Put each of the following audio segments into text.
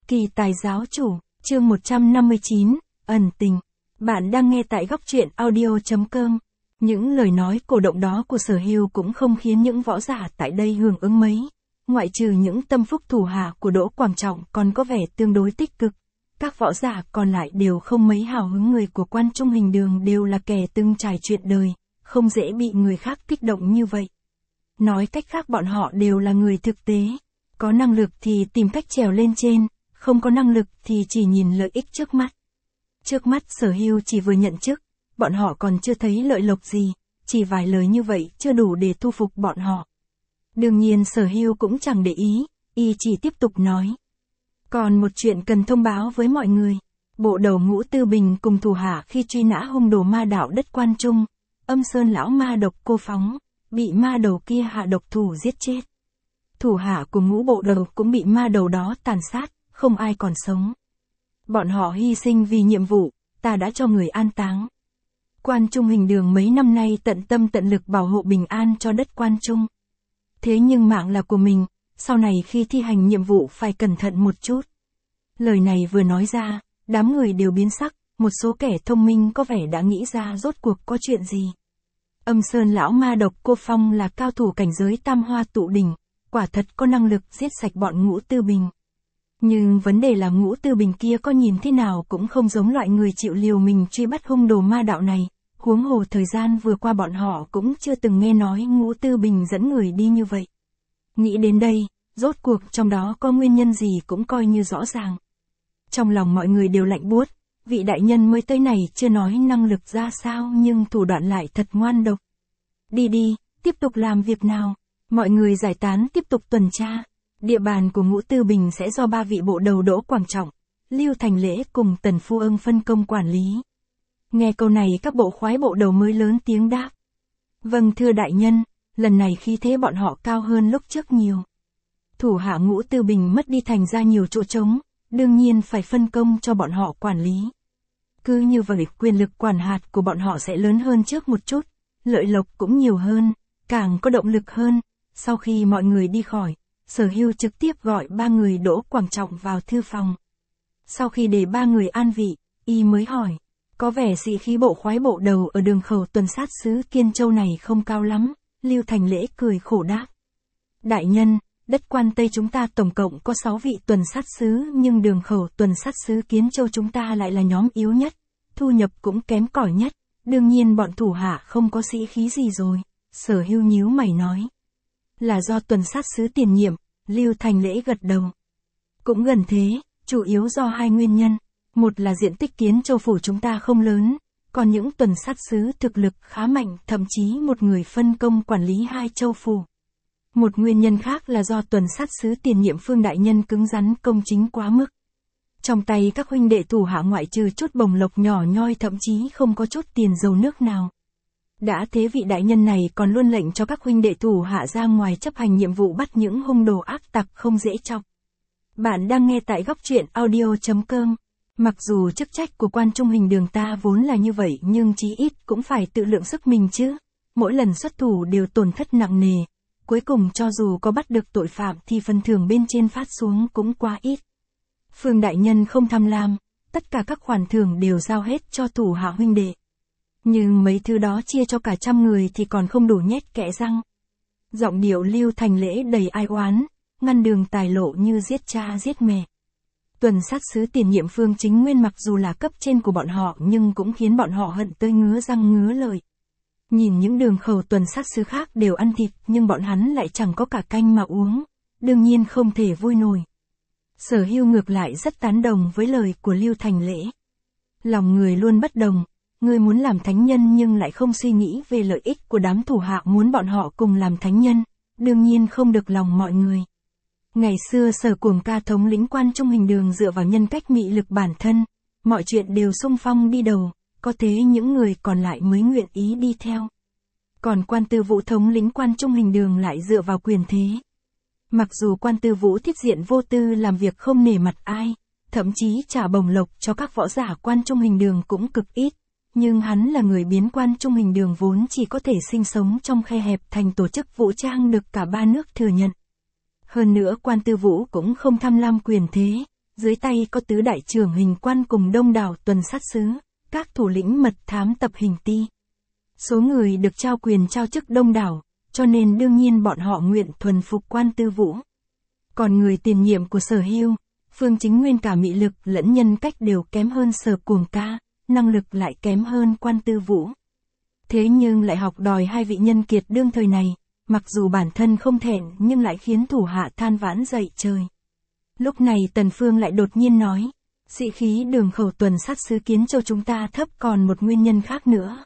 Kỳ tài giáo chủ, chương 159, ẩn tình. Bạn đang nghe tại góc truyện audio.com. Những lời nói cổ động đó của Sở Hưu cũng không khiến những võ giả tại đây hưởng ứng mấy. Ngoại trừ những tâm phúc thủ hạ của Đỗ Quảng Trọng còn có vẻ tương đối tích cực. Các võ giả còn lại đều không mấy hào hứng. Người của Quan Trung Hình Đường đều là kẻ từng trải chuyện đời, không dễ bị người khác kích động như vậy. Nói cách khác bọn họ đều là người thực tế. Có năng lực thì tìm cách trèo lên trên, không có năng lực thì chỉ nhìn lợi ích trước mắt. Trước mắt Sở Hưu chỉ vừa nhận chức, bọn họ còn chưa thấy lợi lộc gì, chỉ vài lời như vậy chưa đủ để thu phục bọn họ. Đương nhiên Sở Hưu cũng chẳng để ý, y chỉ tiếp tục nói. Còn một chuyện cần thông báo với mọi người. Bộ đầu Ngũ Tư Bình cùng thủ hạ khi truy nã hung đồ ma đạo đất Quan Trung, Âm Sơn lão ma độc Cô Phóng, bị ma đầu kia hạ độc thủ giết chết. Thủ hạ của Ngũ bộ đầu cũng bị ma đầu đó tàn sát, không ai còn sống. Bọn họ hy sinh vì nhiệm vụ, ta đã cho người an táng. Quan Trung Hình Đường mấy năm nay tận tâm tận lực bảo hộ bình an cho đất Quan Trung. Thế nhưng mạng là của mình, sau này khi thi hành nhiệm vụ phải cẩn thận một chút. Lời này vừa nói ra, đám người đều biến sắc, một số kẻ thông minh có vẻ đã nghĩ ra rốt cuộc có chuyện gì. Âm Sơn lão ma độc Cô Phong là cao thủ cảnh giới Tam Hoa Tụ Đỉnh, quả thật có năng lực giết sạch bọn Ngũ Tư Bình. Nhưng vấn đề là Ngũ Tư Bình kia có nhìn thế nào cũng không giống loại người chịu liều mình truy bắt hung đồ ma đạo này, huống hồ thời gian vừa qua bọn họ cũng chưa từng nghe nói Ngũ Tư Bình dẫn người đi như vậy. Nghĩ đến đây, rốt cuộc trong đó có nguyên nhân gì cũng coi như rõ ràng. Trong lòng mọi người đều lạnh buốt, vị đại nhân mới tới này chưa nói năng lực ra sao nhưng thủ đoạn lại thật ngoan độc. Đi đi, tiếp tục làm việc nào, mọi người giải tán tiếp tục tuần tra. Địa bàn của Ngũ Tư Bình sẽ do 3 vị bộ đầu Đỗ Quảng Trọng, Lưu Thành Lễ cùng Tần Phu Ưng phân công quản lý. Nghe câu này các bộ khoái bộ đầu mới lớn tiếng đáp. Vâng thưa đại nhân, lần này khí thế bọn họ cao hơn lúc trước nhiều. Thủ hạ Ngũ Tư Bình mất đi thành ra nhiều chỗ trống, đương nhiên phải phân công cho bọn họ quản lý. Cứ như vậy quyền lực quản hạt của bọn họ sẽ lớn hơn trước một chút, lợi lộc cũng nhiều hơn, càng có động lực hơn. Sau khi mọi người đi khỏi, Sở Hưu trực tiếp gọi 3 người Đỗ Quảng Trọng vào thư phòng. Sau khi để 3 người an vị, y mới hỏi, có vẻ sĩ khí bộ khoái bộ đầu ở đường khẩu tuần sát xứ Kiên Châu này không cao lắm. Lưu Thành Lễ cười khổ đáp. Đại nhân, đất Quan Tây chúng ta tổng cộng có 6 vị tuần sát xứ nhưng đường khẩu tuần sát xứ Kiến Châu chúng ta lại là nhóm yếu nhất, thu nhập cũng kém cỏi nhất, đương nhiên bọn thủ hạ không có sĩ khí gì rồi. Sở Hưu nhíu mày nói. Là do tuần sát xứ tiền nhiệm, Lưu Thành Lễ gật đầu. Cũng gần thế, chủ yếu do 2 nguyên nhân. Một là diện tích Kiến Châu phủ chúng ta không lớn, còn những tuần sát xứ thực lực khá mạnh, thậm chí một người phân công quản lý 2 châu phủ. Một nguyên nhân khác là do tuần sát xứ tiền nhiệm Phương đại nhân cứng rắn công chính quá mức. Trong tay các huynh đệ thủ hạ ngoại trừ chút bồng lộc nhỏ nhoi thậm chí không có chút tiền dầu nước nào. Đã thế vị đại nhân này còn luôn lệnh cho các huynh đệ thủ hạ ra ngoài chấp hành nhiệm vụ bắt những hung đồ ác tặc không dễ chọc. Bạn đang nghe tại góc truyện audio.com. Mặc dù chức trách của Quan Trung Hình Đường ta vốn là như vậy nhưng chí ít cũng phải tự lượng sức mình chứ. Mỗi lần xuất thủ đều tổn thất nặng nề. Cuối cùng cho dù có bắt được tội phạm thì phần thưởng bên trên phát xuống cũng quá ít. Phương đại nhân không tham lam, tất cả các khoản thưởng đều giao hết cho thủ hạ huynh đệ. Nhưng mấy thứ đó chia cho cả 100 người thì còn không đủ nhét kẽ răng. Giọng điệu Lưu Thành Lễ đầy ai oán, ngăn đường tài lộ như giết cha giết mẹ. Tuần sát xứ tiền nhiệm Phương Chính Nguyên mặc dù là cấp trên của bọn họ nhưng cũng khiến bọn họ hận tới ngứa răng ngứa lợi. Nhìn những đường khẩu tuần sát xứ khác đều ăn thịt nhưng bọn hắn lại chẳng có cả canh mà uống, đương nhiên không thể vui nổi. Sở Hưu ngược lại rất tán đồng với lời của Lưu Thành Lễ. Lòng người luôn bất đồng. Ngươi muốn làm thánh nhân nhưng lại không suy nghĩ về lợi ích của đám thủ hạ muốn bọn họ cùng làm thánh nhân, đương nhiên không được lòng mọi người. Ngày xưa Sở Cuồng Ca thống lĩnh Quan Trung Hình Đường dựa vào nhân cách mị lực bản thân, mọi chuyện đều xung phong đi đầu, có thế những người còn lại mới nguyện ý đi theo. Còn Quan Tư Vũ thống lĩnh Quan Trung Hình Đường lại dựa vào quyền thế. Mặc dù Quan Tư Vũ thiết diện vô tư làm việc không nể mặt ai, thậm chí trả bổng lộc cho các võ giả Quan Trung Hình Đường cũng cực ít. Nhưng hắn là người biến Quan Trung Hình Đường vốn chỉ có thể sinh sống trong khe hẹp thành tổ chức vũ trang được cả 3 nước thừa nhận. Hơn nữa Quan Tư Vũ cũng không tham lam quyền thế, dưới tay có tứ đại trưởng hình quan cùng đông đảo tuần sát sứ, các thủ lĩnh mật thám tập hình ti. Số người được trao quyền trao chức đông đảo, cho nên đương nhiên bọn họ nguyện thuần phục quan Tư Vũ. Còn người tiền nhiệm của Sở Hưu, Phương Chính Nguyên cả mị lực lẫn nhân cách đều kém hơn Sở Cuồng Ca, năng lực lại kém hơn quan Tư Vũ. Thế nhưng lại học đòi hai vị nhân kiệt đương thời này, mặc dù bản thân không thẹn nhưng lại khiến thủ hạ than vãn dậy trời. Lúc này Tần Phương lại đột nhiên nói, sĩ khí đường khẩu tuần sát sứ Kiến Châu chúng ta thấp còn một nguyên nhân khác nữa.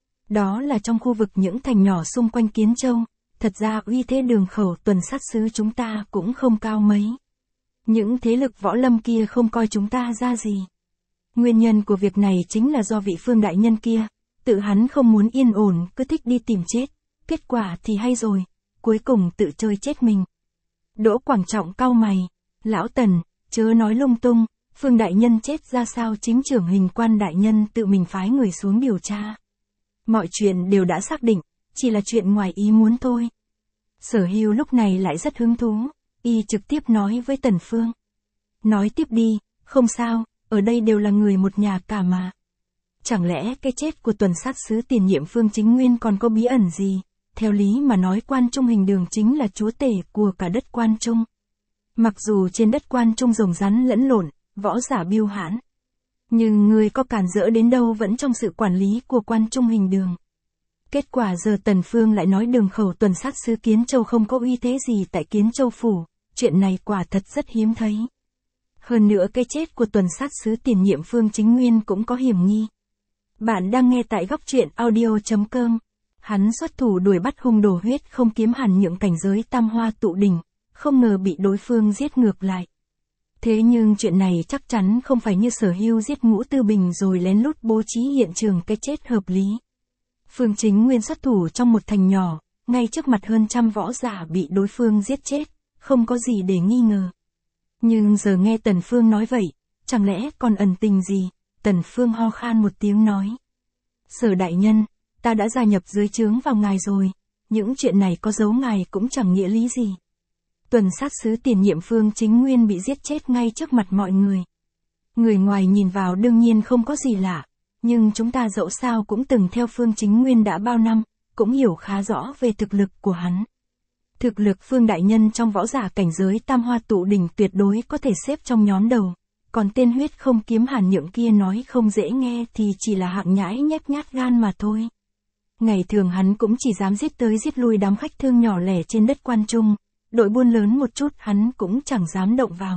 Đó là trong khu vực những thành nhỏ xung quanh Kiến Châu, thật ra uy thế đường khẩu tuần sát sứ chúng ta cũng không cao mấy. Những thế lực võ lâm kia không coi chúng ta ra gì. Nguyên nhân của việc này chính là do vị Phương đại nhân kia, tự hắn không muốn yên ổn cứ thích đi tìm chết, kết quả thì hay rồi, cuối cùng tự chơi chết mình. Đỗ Quảng Trọng cau mày, lão Tần, chớ nói lung tung, Phương đại nhân chết ra sao chính trưởng hình quan đại nhân tự mình phái người xuống điều tra. Mọi chuyện đều đã xác định, chỉ là chuyện ngoài ý muốn thôi. Sở Hưu lúc này lại rất hứng thú, y trực tiếp nói với Tần Phương. Nói tiếp đi, không sao, ở đây đều là người một nhà cả mà. Chẳng lẽ cái chết của tuần sát sứ tiền nhiệm Phương Chính Nguyên còn có bí ẩn gì? Theo lý mà nói Quan Trung Hình Đường chính là chúa tể của cả đất Quan Trung. Mặc dù trên đất Quan Trung rồng rắn lẫn lộn, võ giả biêu hãn, nhưng người có cản rỡ đến đâu vẫn trong sự quản lý của Quan Trung Hình Đường. Kết quả giờ Tần Phương lại nói đường khẩu tuần sát sứ Kiến Châu không có uy thế gì tại Kiến Châu phủ, chuyện này quả thật rất hiếm thấy. Hơn nữa cái chết của tuần sát sứ tiền nhiệm Phương Chính Nguyên cũng có hiểm nghi. Bạn đang nghe tại góc truyện audio.com. Hắn xuất thủ đuổi bắt hung đồ huyết không kiếm Hàn Nhượng cảnh giới tam hoa tụ đỉnh, không ngờ bị đối phương giết ngược lại. Thế nhưng chuyện này chắc chắn không phải như Sở Hưu giết Ngũ Tư Bình rồi lén lút bố trí hiện trường cái chết hợp lý. Phương Chính Nguyên xuất thủ trong một thành nhỏ, ngay trước mặt hơn trăm võ giả bị đối phương giết chết, không có gì để nghi ngờ. Nhưng giờ nghe Tần Phương nói vậy, chẳng lẽ còn ẩn tình gì? Tần Phương ho khan một tiếng nói. Sở đại nhân, ta đã gia nhập dưới trướng vào ngài rồi, những chuyện này có giấu ngài cũng chẳng nghĩa lý gì. Tuần sát sứ tiền nhiệm Phương Chính Nguyên bị giết chết ngay trước mặt mọi người. Người ngoài nhìn vào đương nhiên không có gì lạ, nhưng chúng ta dẫu sao cũng từng theo Phương Chính Nguyên đã bao năm, cũng hiểu khá rõ về thực lực của hắn. Thực lực Phương đại nhân trong võ giả cảnh giới tam hoa tụ đỉnh tuyệt đối có thể xếp trong nhóm đầu, còn tên huyết không kiếm Hàn Nhượng kia nói không dễ nghe thì chỉ là hạng nhãi nhép nhát gan mà thôi. Ngày thường hắn cũng chỉ dám giết tới giết lui đám khách thương nhỏ lẻ trên đất Quan Trung, đội buôn lớn một chút hắn cũng chẳng dám động vào.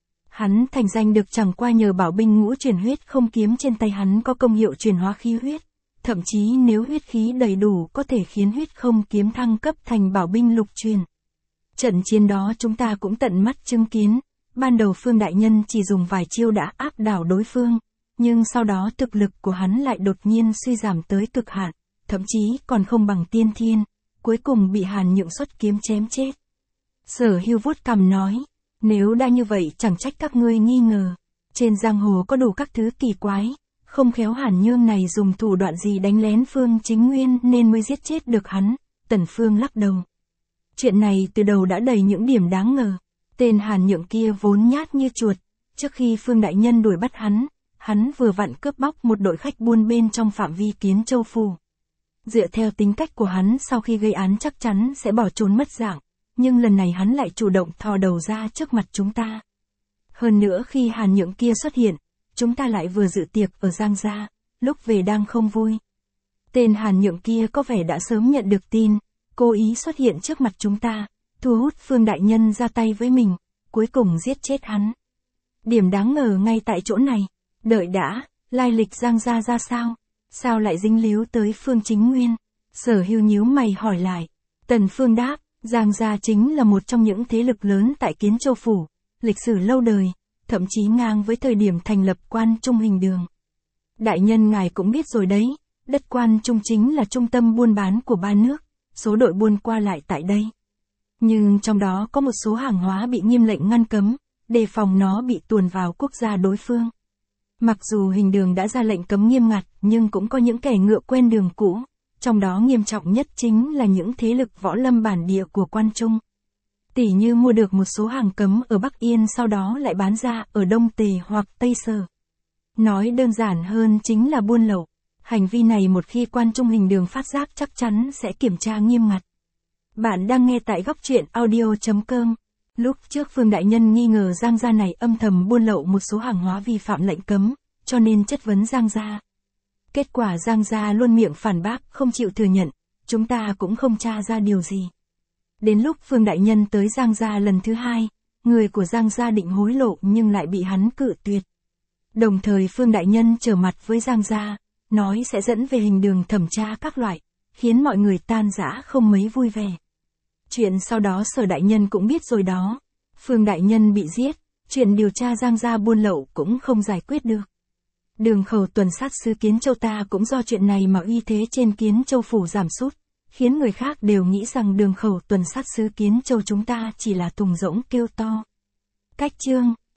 Hắn thành danh được chẳng qua nhờ bảo binh ngũ chuyển huyết không kiếm trên tay hắn có công hiệu chuyển hóa khí huyết, thậm chí nếu huyết khí đầy đủ có thể khiến huyết không kiếm thăng cấp thành bảo binh lục truyền. Trận chiến đó chúng ta cũng tận mắt chứng kiến, ban đầu Phương đại nhân chỉ dùng vài chiêu đã áp đảo đối phương, nhưng sau đó thực lực của hắn lại đột nhiên suy giảm tới cực hạn, thậm chí còn không bằng tiên thiên, cuối cùng bị Hàn Nhượng xuất kiếm chém chết. Sở Hưu vuốt cằm nói, nếu đã như vậy chẳng trách các ngươi nghi ngờ, trên giang hồ có đủ các thứ kỳ quái, không khéo Hàn Nhượng này dùng thủ đoạn gì đánh lén Phương Chính Nguyên nên mới giết chết được hắn. Tần Phương lắc đầu. Chuyện này từ đầu đã đầy những điểm đáng ngờ. Tên Hàn Nhượng kia vốn nhát như chuột, trước khi Phương đại nhân đuổi bắt hắn vừa vặn cướp bóc một đội khách buôn bên trong phạm vi Kiến Châu phủ. Dựa theo tính cách của hắn sau khi gây án chắc chắn sẽ bỏ trốn mất dạng, nhưng lần này hắn lại chủ động thò đầu ra trước mặt chúng ta. Hơn nữa khi Hàn Nhượng kia xuất hiện, chúng ta lại vừa dự tiệc ở Giang Gia, lúc về đang không vui. Tên Hàn Nhượng kia có vẻ đã sớm nhận được tin, cố ý xuất hiện trước mặt chúng ta, thu hút Phương đại nhân ra tay với mình, cuối cùng giết chết hắn. Điểm đáng ngờ ngay tại chỗ này, đợi đã, lai lịch Giang Gia ra sao? Sao lại dính líu tới Phương Chính Nguyên? Sở Hưu nhíu mày hỏi lại. Tần Phương đáp, Giang Gia chính là một trong những thế lực lớn tại Kiến Châu phủ, lịch sử lâu đời, thậm chí ngang với thời điểm thành lập Quan Trung Hình Đường. Đại nhân ngài cũng biết rồi đấy, đất Quan Trung chính là trung tâm buôn bán của ba nước, số đội buôn qua lại tại đây. Nhưng trong đó có một số hàng hóa bị nghiêm lệnh ngăn cấm, đề phòng nó bị tuồn vào quốc gia đối phương. Mặc dù Hình Đường đã ra lệnh cấm nghiêm ngặt, nhưng cũng có những kẻ ngựa quen đường cũ, trong đó nghiêm trọng nhất chính là những thế lực võ lâm bản địa của Quan Trung. Tỉ như mua được một số hàng cấm ở Bắc Yên sau đó lại bán ra ở Đông Tề hoặc Tây Sở. Nói đơn giản hơn chính là buôn lậu. Hành vi này một khi quan trung hình đường phát giác chắc chắn sẽ kiểm tra nghiêm ngặt. Bạn đang nghe tại góc truyện audio.com. Lúc trước Phương Đại Nhân nghi ngờ Giang gia này âm thầm buôn lậu một số hàng hóa vi phạm lệnh cấm, cho nên chất vấn Giang gia. Kết quả Giang gia luôn miệng phản bác, không chịu thừa nhận, chúng ta cũng không tra ra điều gì. Đến lúc Phương Đại Nhân tới Giang gia lần thứ hai, người của Giang gia định hối lộ nhưng lại bị hắn cự tuyệt. Đồng thời Phương Đại Nhân trở mặt với Giang gia, nói sẽ dẫn về hình đường thẩm tra các loại, khiến mọi người tan rã không mấy vui vẻ. Chuyện sau đó Sở Đại Nhân cũng biết rồi đó. Phương Đại Nhân bị giết, chuyện điều tra Giang gia buôn lậu cũng không giải quyết được. Đường Khẩu tuần sát sứ Kiến Châu ta cũng do chuyện này mà uy thế trên Kiến Châu phủ giảm sút, khiến người khác đều nghĩ rằng Đường Khẩu tuần sát sứ Kiến Châu chúng ta chỉ là thùng rỗng kêu to. Cách chương